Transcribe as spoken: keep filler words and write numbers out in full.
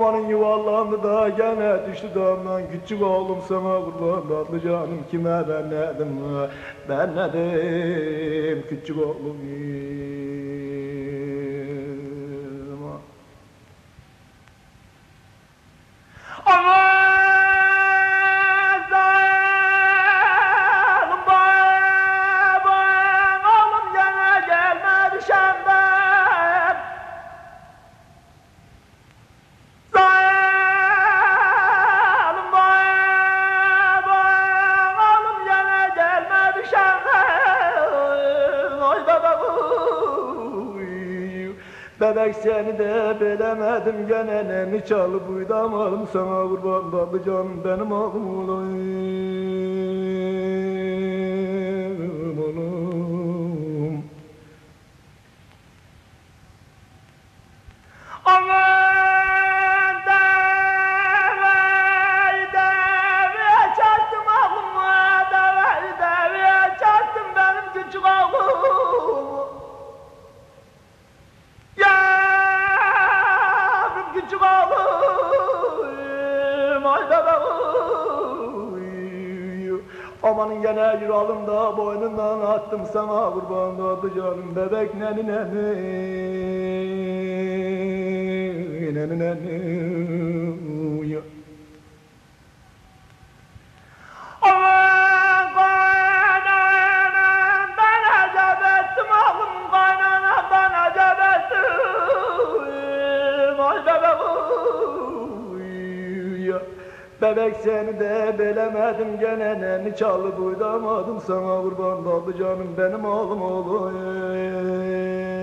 Amanın yuvarlandı da gene düştü damdan. Küçük oğlum sana kurban tatlı canım. Kime ben nedim, ben nedim küçük oğlum. Aman bebek seni de bilemedim gene neni çalıp uydamadım sana kurban tatlı canım benim oğlum oğlum. Aman devey deveye çaktım oğluma devey deveye çaktım benim küçük oğlum. Yavrum küçük oğlum, ay bebeğim. Amanın gene yüralım da boynundan attım sana kurban oldu canım bebek neni neni neni neni. Aman kaynanamdan acep ettim oğlum, kaynanamdan acep ettim, ay bebeğim. Bebek seni de bilemedim gene neni çalıp uydamadım sana kurban oldu canım benim oğlum oğlum.